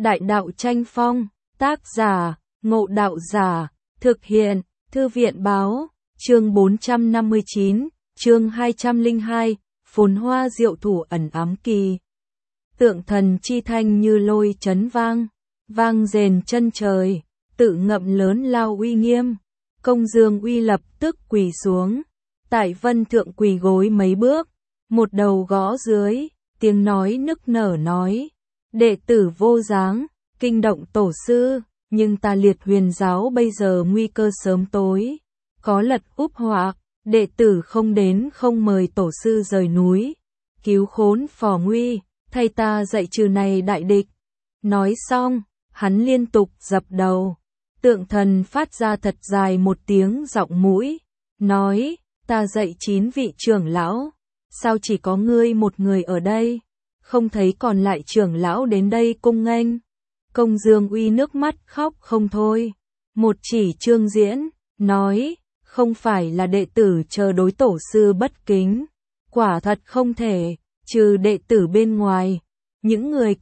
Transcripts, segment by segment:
Đại đạo tranh phong, tác giả, Ngộ Đạo Giả, thực hiện, Thư viện báo, chương 459, chương 202, phồn hoa diệu thủ ẩn ám kỳ. Tượng thần chi thanh như lôi chấn vang, vang rền chân trời, tự ngậm lớn lao uy nghiêm. Công Dương Uy lập tức quỳ xuống, tại vân thượng quỳ gối mấy bước, một đầu gõ dưới, tiếng nói nức nở nói: đệ tử vô dáng, kinh động tổ sư, nhưng ta Liệt Huyền giáo bây giờ nguy cơ sớm tối, có lật úp họa, đệ tử không đến không mời tổ sư rời núi, cứu khốn phò nguy, thay ta dạy trừ này đại địch. Nói xong, hắn liên tục dập đầu. Tượng thần phát ra thật dài một tiếng giọng mũi, nói: ta dạy 9 vị trưởng lão, sao chỉ có ngươi một người ở đây, không thấy còn lại trưởng lão đến đây cung nghênh. Công Dương Uy nước mắt khóc không thôi, một chỉ Trương Diễn, nói: không phải là đệ tử chờ đối tổ sư bất kính, quả thật không thể, trừ đệ tử bên ngoài, những người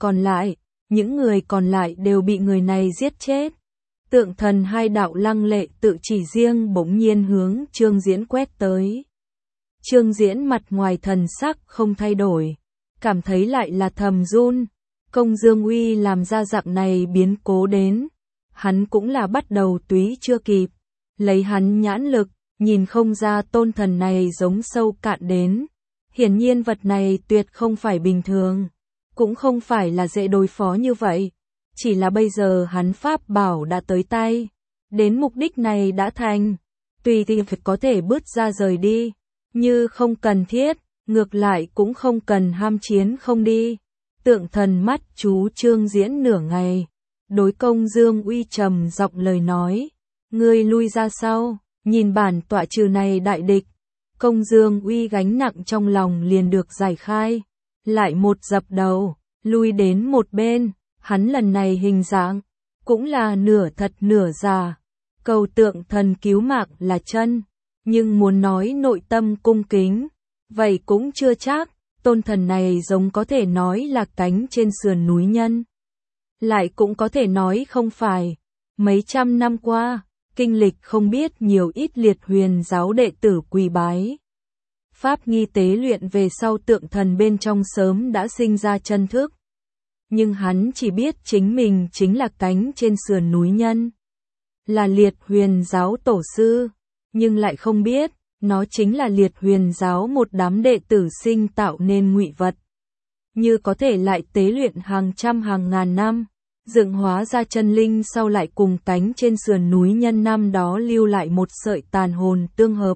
còn lại đều bị người này giết chết. Tượng thần hai đạo lăng lệ tự chỉ riêng bỗng nhiên hướng Trương Diễn quét tới. Trương Diễn mặt ngoài thần sắc không thay đổi, cảm thấy lại là thầm run. Công Dương Uy làm ra dạng này biến cố đến, hắn cũng là bắt đầu túy chưa kịp. Lấy hắn nhãn lực, nhìn không ra tôn thần này giống sâu cạn đến. Hiển nhiên vật này tuyệt không phải bình thường, cũng không phải là dễ đối phó như vậy. Chỉ là bây giờ hắn pháp bảo đã tới tay, đến mục đích này đã thành, tùy thì có thể bước ra rời đi, như không cần thiết, ngược lại cũng không cần ham chiến không đi. Tượng thần mắt chú Trương Diễn nửa ngày, đối Công Dương Uy trầm giọng lời nói: ngươi lui ra sau, nhìn bản tọa trừ này đại địch. Công Dương Uy gánh nặng trong lòng liền được giải khai, lại một dập đầu, lui đến một bên. Hắn lần này hình dạng cũng là nửa thật nửa giả, cầu tượng thần cứu mạng là chân, nhưng muốn nói nội tâm cung kính, vậy cũng chưa chắc. Tôn thần này giống có thể nói là cánh trên sườn núi nhân, lại cũng có thể nói không phải. Mấy trăm năm qua, kinh lịch không biết nhiều ít Liệt Huyền giáo đệ tử quỳ bái pháp nghi tế luyện về sau, tượng thần bên trong sớm đã sinh ra chân thức. Nhưng hắn chỉ biết chính mình chính là cánh trên sườn núi nhân, là Liệt Huyền giáo tổ sư, nhưng lại không biết, nó chính là Liệt Huyền giáo một đám đệ tử sinh tạo nên ngụy vật. Như có thể lại tế luyện hàng trăm hàng ngàn năm, dựng hóa ra chân linh, sau lại cùng cánh trên sườn núi nhân năm đó lưu lại một sợi tàn hồn tương hợp,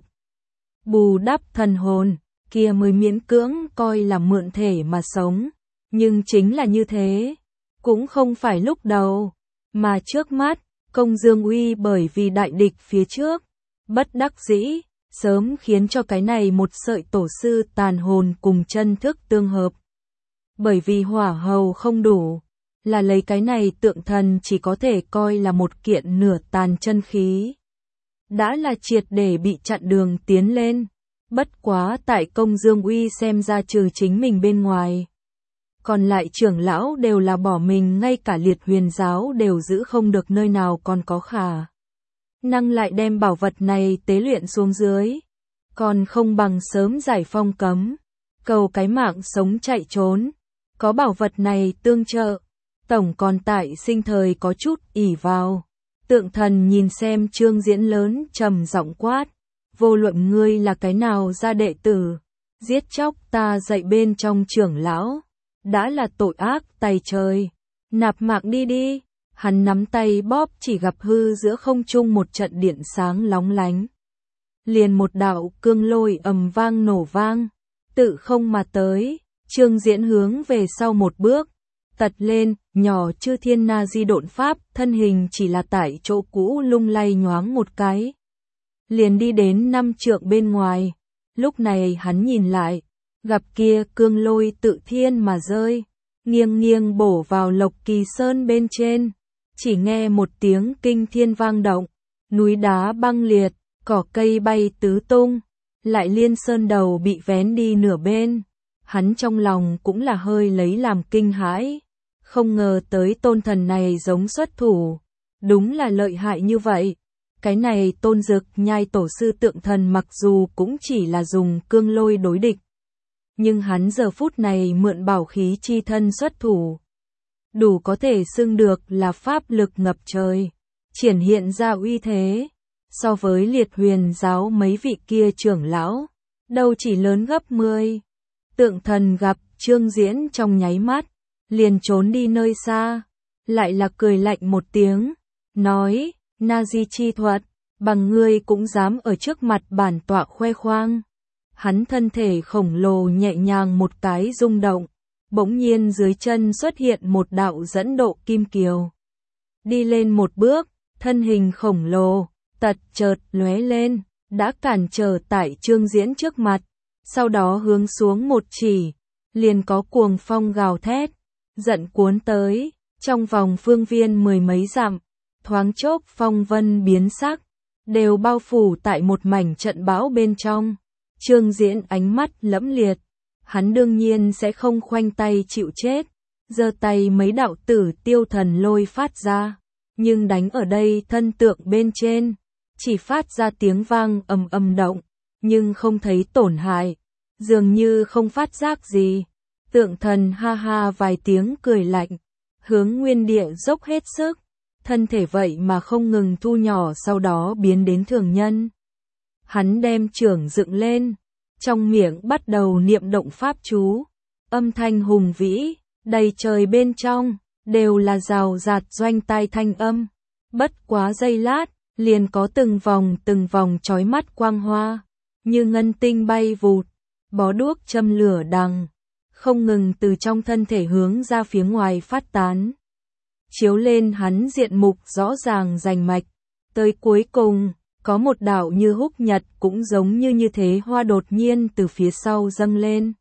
bù đắp thần hồn, kia mới miễn cưỡng coi là mượn thể mà sống. Nhưng chính là như thế, cũng không phải lúc đầu, mà trước mắt. Công Dương Uy bởi vì đại địch phía trước, bất đắc dĩ, sớm khiến cho cái này một sợi tổ sư tàn hồn cùng chân thức tương hợp. Bởi vì hỏa hầu không đủ, là lấy cái này tượng thần chỉ có thể coi là một kiện nửa tàn chân khí. Đã là triệt để bị chặn đường tiến lên. Bất quá tại Công Dương Uy xem ra, trừ chính mình bên ngoài, còn lại trưởng lão đều là bỏ mình, ngay cả Liệt Huyền giáo đều giữ không được, nơi nào còn có khả năng lại đem bảo vật này tế luyện xuống dưới. Còn không bằng sớm giải phong cấm, cầu cái mạng sống chạy trốn. Có bảo vật này tương trợ, tổng còn tại sinh thời có chút ỷ vào. Tượng thần nhìn xem Trương Diễn lớn trầm giọng quát: vô luận ngươi là cái nào ra đệ tử, giết chóc ta dạy bên trong trưởng lão, đã là tội ác tày trời, nạp mạng đi đi. Hắn nắm tay bóp, chỉ gặp hư giữa không trung một trận điện sáng lóng lánh, liền một đạo cương lôi ầm vang nổ vang, tự không mà tới. Trương Diễn hướng về sau một bước, tật lên, nhỏ chư thiên na di độn pháp, thân hình chỉ là tại chỗ cũ lung lay nhoáng một cái, liền đi đến 5 trượng bên ngoài. Lúc này hắn nhìn lại, gặp kia cương lôi tự thiên mà rơi, nghiêng nghiêng bổ vào Lộc Kỳ Sơn bên trên. Chỉ nghe một tiếng kinh thiên vang động, núi đá băng liệt, cỏ cây bay tứ tung, lại liên sơn đầu bị vén đi nửa bên. Hắn trong lòng cũng là hơi lấy làm kinh hãi, Không ngờ tới tôn thần này giống xuất thủ, đúng là lợi hại như vậy. Cái này Tôn Dực Nhai tổ sư tượng thần mặc dù cũng chỉ là dùng cương lôi đối địch, nhưng hắn giờ phút này mượn bảo khí chi thân xuất thủ, đủ có thể xưng được là pháp lực ngập trời, triển hiện ra uy thế, so với Liệt Huyền giáo mấy vị kia trưởng lão, đâu chỉ lớn gấp 10. Tượng thần gặp Trương Diễn trong nháy mắt, liền trốn đi nơi xa, lại là cười lạnh một tiếng, nói, na di chi thuật, bằng ngươi cũng dám ở trước mặt bản tọa khoe khoang. Hắn thân thể khổng lồ nhẹ nhàng một cái rung động, bỗng nhiên dưới chân xuất hiện một đạo dẫn độ kim kiều. Đi lên một bước, thân hình khổng lồ, tật chợt lóe lên, đã cản trở tại Trương Diễn trước mặt, sau đó hướng xuống một chỉ, liền có cuồng phong gào thét, giận cuốn tới, trong vòng phương viên mười mấy dặm, thoáng chốc phong vân biến sắc, đều bao phủ tại một mảnh trận bão bên trong. Trương Diễn ánh mắt lẫm liệt, hắn đương nhiên sẽ không khoanh tay chịu chết, giơ tay mấy đạo tử tiêu thần lôi phát ra, nhưng đánh ở đây thân tượng bên trên, chỉ phát ra tiếng vang ầm ầm động, nhưng không thấy tổn hại, dường như không phát giác gì. Tượng thần ha ha vài tiếng cười lạnh, hướng nguyên địa dốc hết sức, thân thể vậy mà không ngừng thu nhỏ, sau đó biến đến thường nhân. Hắn đem chưởng dựng lên, trong miệng bắt đầu niệm động pháp chú, âm thanh hùng vĩ, đầy trời bên trong, đều là rào rạt doanh tai thanh âm. Bất quá giây lát, liền có từng vòng chói mắt quang hoa, như ngân tinh bay vụt, bó đuốc châm lửa đằng, không ngừng từ trong thân thể hướng ra phía ngoài phát tán, chiếu lên hắn diện mục rõ ràng rành mạch. Tới cuối cùng, có một đạo như húc nhật cũng giống như thế hoa đột nhiên từ phía sau dâng lên.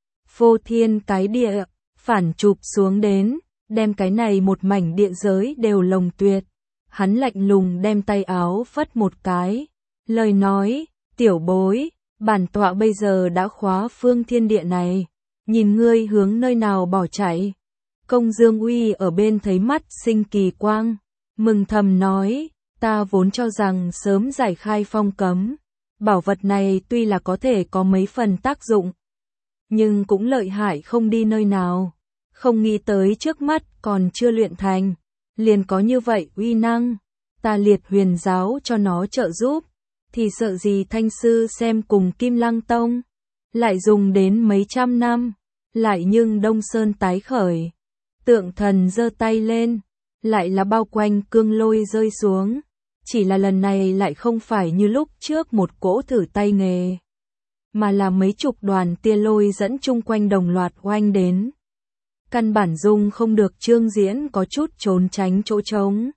Phô thiên cái địa, phản chụp xuống đến, đem cái này một mảnh địa giới đều lồng tuyệt. Hắn lạnh lùng đem tay áo phất một cái, lời nói, tiểu bối, bản tọa bây giờ đã khóa phương thiên địa này, nhìn ngươi hướng nơi nào bỏ chạy. Công Dương Uy ở bên thấy mắt sinh kỳ quang, mừng thầm nói, ta vốn cho rằng sớm giải khai phong cấm, bảo vật này tuy là có thể có mấy phần tác dụng, nhưng cũng lợi hại không đi nơi nào, không nghĩ tới trước mắt còn chưa luyện thành, liền có như vậy uy năng, ta Liệt Huyền giáo cho nó trợ giúp, thì sợ gì Thanh sư xem cùng Kim Lăng Tông, lại dùng đến mấy trăm năm, lại nhưng Đông Sơn tái khởi. Tượng thần giơ tay lên, lại là bao quanh cương lôi rơi xuống, chỉ là lần này lại không phải như lúc trước một cỗ thử tay nghề, mà là mấy chục đoàn tia lôi dẫn chung quanh đồng loạt oanh đến. Căn bản dung không được Trương Diễn có chút trốn tránh chỗ trống.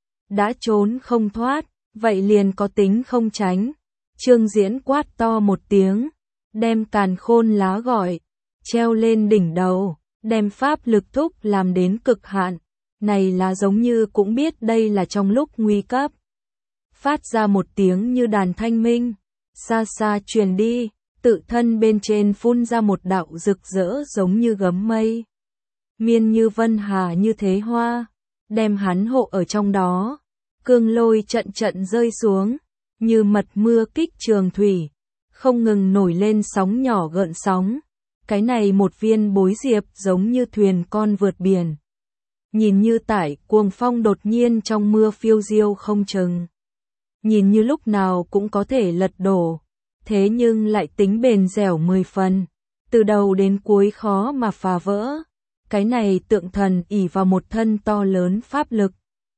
Đã trốn không thoát, vậy liền có tính không tránh. Trương Diễn quát to một tiếng, đem càn khôn lá gọi, treo lên đỉnh đầu, đem pháp lực thúc làm đến cực hạn. Này là giống như cũng biết đây là trong lúc nguy cấp. Phát ra một tiếng như đàn thanh minh, xa xa truyền đi, tự thân bên trên phun ra một đạo rực rỡ giống như gấm mây. Miên như vân hà như thế hoa, đem hắn hộ ở trong đó. Cương lôi trận trận rơi xuống, như mật mưa kích trường thủy, không ngừng nổi lên sóng nhỏ gợn sóng. Cái này một viên bối diệp giống như thuyền con vượt biển. Nhìn như tải cuồng phong đột nhiên trong mưa phiêu diêu không chừng. Nhìn như lúc nào cũng có thể lật đổ, thế nhưng lại tính bền dẻo 10 phần, từ đầu đến cuối khó mà phá vỡ. Cái này tượng thần ỷ vào một thân to lớn pháp lực,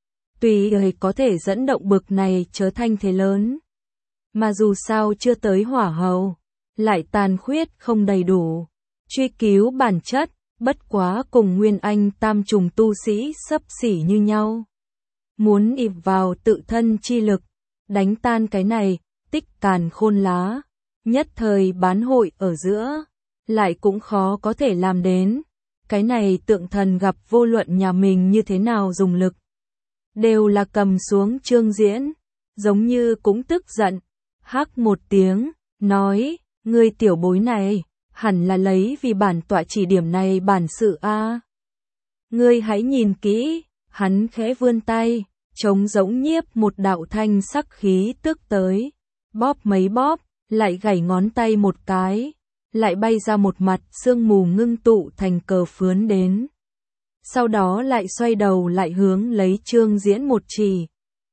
tùy ý có thể dẫn động bực này trở thành thế lớn. Mà dù sao chưa tới hỏa hầu, lại tàn khuyết không đầy đủ, truy cứu bản chất, bất quá cùng Nguyên Anh tam trùng tu sĩ xấp xỉ như nhau. Muốn ịp vào tự thân chi lực, đánh tan cái này, tích càn khôn lá, nhất thời bán hội ở giữa, lại cũng khó có thể làm đến. Cái này tượng thần gặp vô luận nhà mình như thế nào dùng lực, đều là cầm xuống Trương Diễn, giống như cũng tức giận, hắc một tiếng, nói, ngươi tiểu bối này, hẳn là lấy vì bản tọa chỉ điểm này bản sự a. Ngươi hãy nhìn kỹ, hắn khẽ vươn tay, trống rỗng nhiếp một đạo thanh sắc khí tức tới. Bóp mấy bóp, lại gảy ngón tay một cái, lại bay ra một mặt sương mù ngưng tụ thành cờ phướn đến. Sau đó lại xoay đầu lại hướng lấy Trương Diễn một chỉ.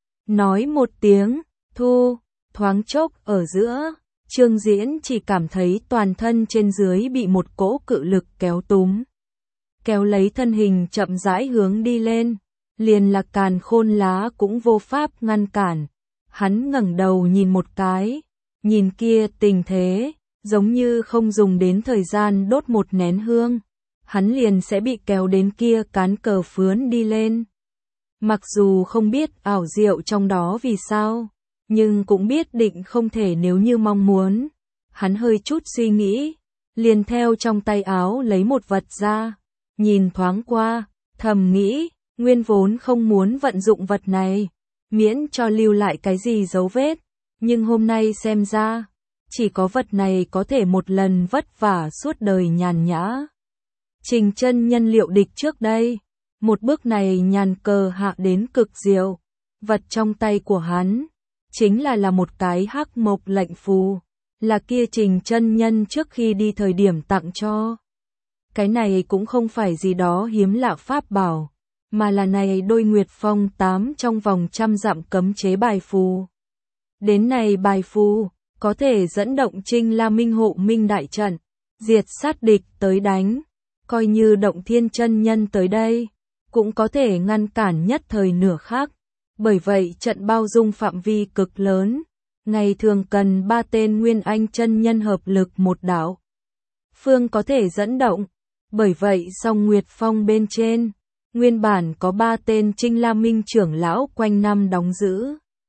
Nói một tiếng, thu, thoáng chốc ở giữa, Trương Diễn chỉ cảm thấy toàn thân trên dưới bị một cỗ cự lực kéo túm. Kéo lấy thân hình chậm rãi hướng đi lên, liền là Càn Khôn Lá cũng vô pháp ngăn cản. Hắn ngẩng đầu nhìn một cái, nhìn kia tình thế, giống như không dùng đến thời gian đốt một nén hương, hắn liền sẽ bị kéo đến kia cán cờ phướn đi lên. Mặc dù không biết ảo diệu trong đó vì sao, nhưng cũng biết định không thể nếu như mong muốn. Hắn hơi chút suy nghĩ, liền theo trong tay áo lấy một vật ra, nhìn thoáng qua, thầm nghĩ, nguyên vốn không muốn vận dụng vật này, miễn cho lưu lại cái gì dấu vết, nhưng hôm nay xem ra, chỉ có vật này có thể một lần vất vả suốt đời nhàn nhã. Trình chân nhân liệu địch trước đây, một bước này nhàn cờ hạ đến cực diệu, vật trong tay của hắn, chính là một cái hắc mộc lệnh phù, là kia Trình chân nhân trước khi đi thời điểm tặng cho. Cái này cũng không phải gì đó hiếm lạ pháp bảo, mà là này đôi Nguyệt Phong 8 trong vòng 100 dặm cấm chế bài phù. Đến này bài phù, có thể dẫn động Trinh La Minh hộ minh đại trận, diệt sát địch tới đánh, coi như động thiên chân nhân tới đây, cũng có thể ngăn cản nhất thời nửa khắc. Bởi vậy trận bao dung phạm vi cực lớn, ngày thường cần 3 tên Nguyên Anh chân nhân hợp lực một đạo phương có thể dẫn động. Bởi vậy song Nguyệt Phong bên trên, nguyên bản có 3 tên Trinh La Minh trưởng lão quanh năm đóng giữ.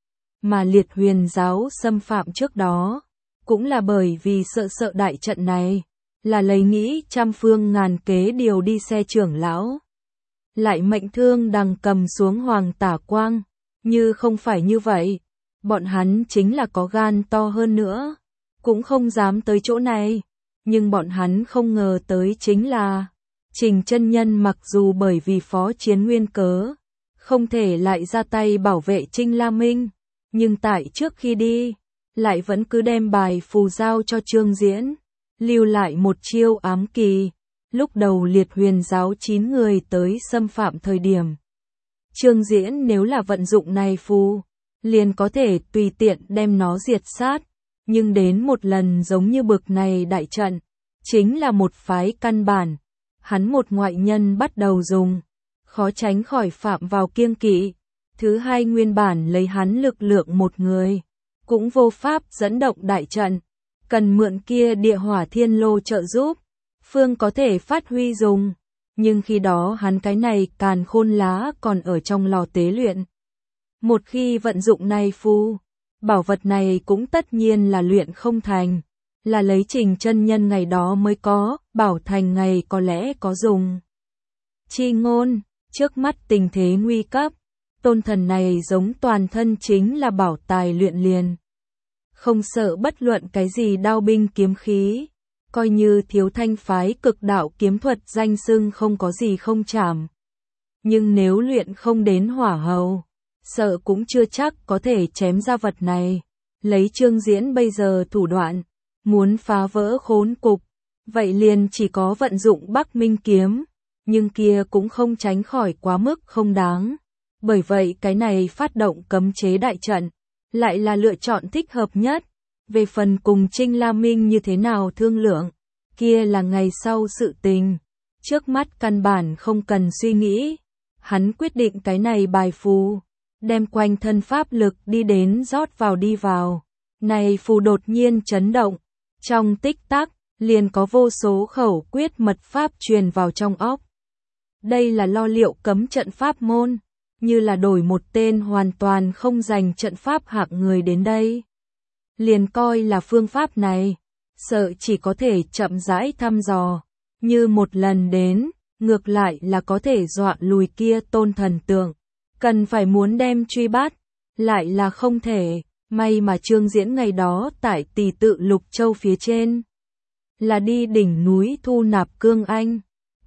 Mà Liệt Huyền giáo xâm phạm trước đó, cũng là bởi vì sợ đại trận này, là lấy nghĩ trăm phương ngàn kế điều đi xe trưởng lão. Lại mệnh Thương Đằng cầm xuống Hoàng Tả Quang, như không phải như vậy, bọn hắn chính là có gan to hơn nữa, cũng không dám tới chỗ này. Nhưng bọn hắn không ngờ tới chính là, Trình chân nhân mặc dù bởi vì phó chiến nguyên cớ, không thể lại ra tay bảo vệ Trinh La Minh, nhưng tại trước khi đi, lại vẫn cứ đem bài phù giao cho Trương Diễn, lưu lại một chiêu ám kỳ. Lúc đầu Liệt Huyền giáo 9 người tới xâm phạm thời điểm, Trương Diễn nếu là vận dụng này phù, liền có thể tùy tiện đem nó diệt sát. Nhưng đến một lần giống như bực này đại trận, chính là một phái căn bản, hắn một ngoại nhân bắt đầu dùng, khó tránh khỏi phạm vào kiêng kỵ. Thứ hai, nguyên bản lấy hắn lực lượng một người, cũng vô pháp dẫn động đại trận, cần mượn kia địa hỏa thiên lô trợ giúp, phương có thể phát huy dùng. Nhưng khi đó hắn cái này Càn Khôn Lá còn ở trong lò tế luyện. Một khi vận dụng này phù, bảo vật này cũng tất nhiên là luyện không thành, là lấy Trình chân nhân ngày đó mới có, bảo thành ngày có lẽ có dùng. Chi ngôn, trước mắt tình thế nguy cấp, tôn thần này giống toàn thân chính là bảo tài luyện liền. Không sợ bất luận cái gì đao binh kiếm khí, coi như Thiếu Thanh phái cực đạo kiếm thuật danh xưng không có gì không chảm. Nhưng nếu luyện không đến hỏa hầu, sợ cũng chưa chắc có thể chém ra vật này. Lấy Trương Diễn bây giờ thủ đoạn, muốn phá vỡ khốn cục, vậy liền chỉ có vận dụng Bắc Minh kiếm, nhưng kia cũng không tránh khỏi quá mức không đáng. Bởi vậy cái này phát động cấm chế đại trận, lại là lựa chọn thích hợp nhất. Về phần cùng Trinh La Minh như thế nào thương lượng, kia là ngày sau sự tình. Trước mắt căn bản không cần suy nghĩ, hắn quyết định cái này bài phù, đem quanh thân pháp lực đi đến rót vào đi vào. Này phù đột nhiên chấn động, trong tích tắc, liền có vô số khẩu quyết mật pháp truyền vào trong óc. Đây là lo liệu cấm trận pháp môn, như là đổi một tên hoàn toàn không dành trận pháp hạng người đến đây. Liền coi là phương pháp này, sợ chỉ có thể chậm rãi thăm dò, như một lần đến, ngược lại là có thể dọa lùi kia tôn thần tượng. Cần phải muốn đem truy bắt, lại là không thể. May mà Trương Diễn ngày đó tại Tỳ Tự Lục Châu phía trên, là đi đỉnh núi thu nạp cương anh,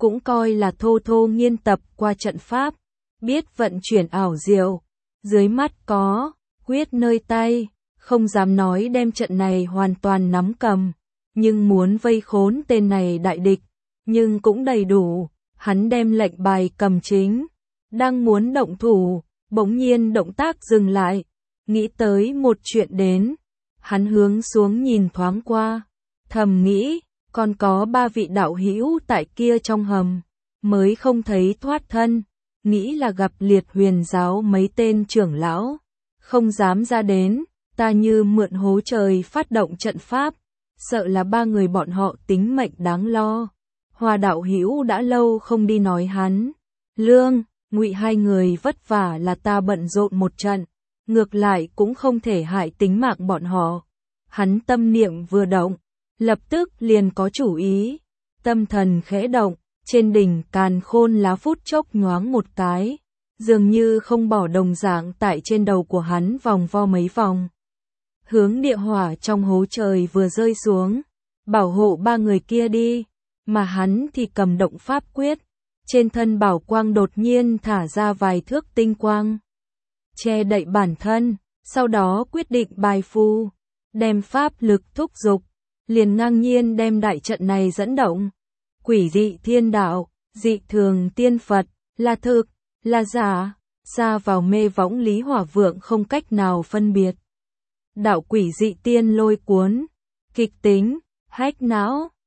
cũng coi là thô thô nghiên tập qua trận pháp, biết vận chuyển ảo diệu, dưới mắt có quyết nơi tay, không dám nói đem trận này hoàn toàn nắm cầm, nhưng muốn vây khốn tên này đại địch, nhưng cũng đầy đủ, hắn đem lệnh bài cầm chính, đang muốn động thủ, bỗng nhiên động tác dừng lại, nghĩ tới một chuyện đến, hắn hướng xuống nhìn thoáng qua, thầm nghĩ, còn có 3 vị đạo hữu tại kia trong hầm, mới không thấy thoát thân, nghĩ là gặp Liệt Huyền giáo mấy tên trưởng lão, không dám ra đến, ta như mượn hố trời phát động trận pháp, sợ là 3 người bọn họ tính mệnh đáng lo. Hoa đạo hữu đã lâu không đi nói hắn, Lương, Ngụy hai người vất vả là ta bận rộn một trận, ngược lại cũng không thể hại tính mạng bọn họ. Hắn tâm niệm vừa động, lập tức liền có chủ ý, tâm thần khẽ động, trên đỉnh càn khôn lá phút chốc nhoáng một cái, dường như không bỏ đồng dạng tại trên đầu của hắn vòng vo mấy vòng. Hướng địa hỏa trong hố trời vừa rơi xuống, bảo hộ 3 người kia đi, mà hắn thì cầm động pháp quyết, trên thân bảo quang đột nhiên thả ra vài thước tinh quang, che đậy bản thân, sau đó quyết định bài phù, đem pháp lực thúc dục, liền ngang nhiên đem đại trận này dẫn động. Quỷ dị thiên đạo, dị thường tiên Phật, là thực, là giả, xa vào mê võng Lý Hỏa Vượng không cách nào phân biệt. Đạo quỷ dị tiên lôi cuốn, kịch tính, hách não,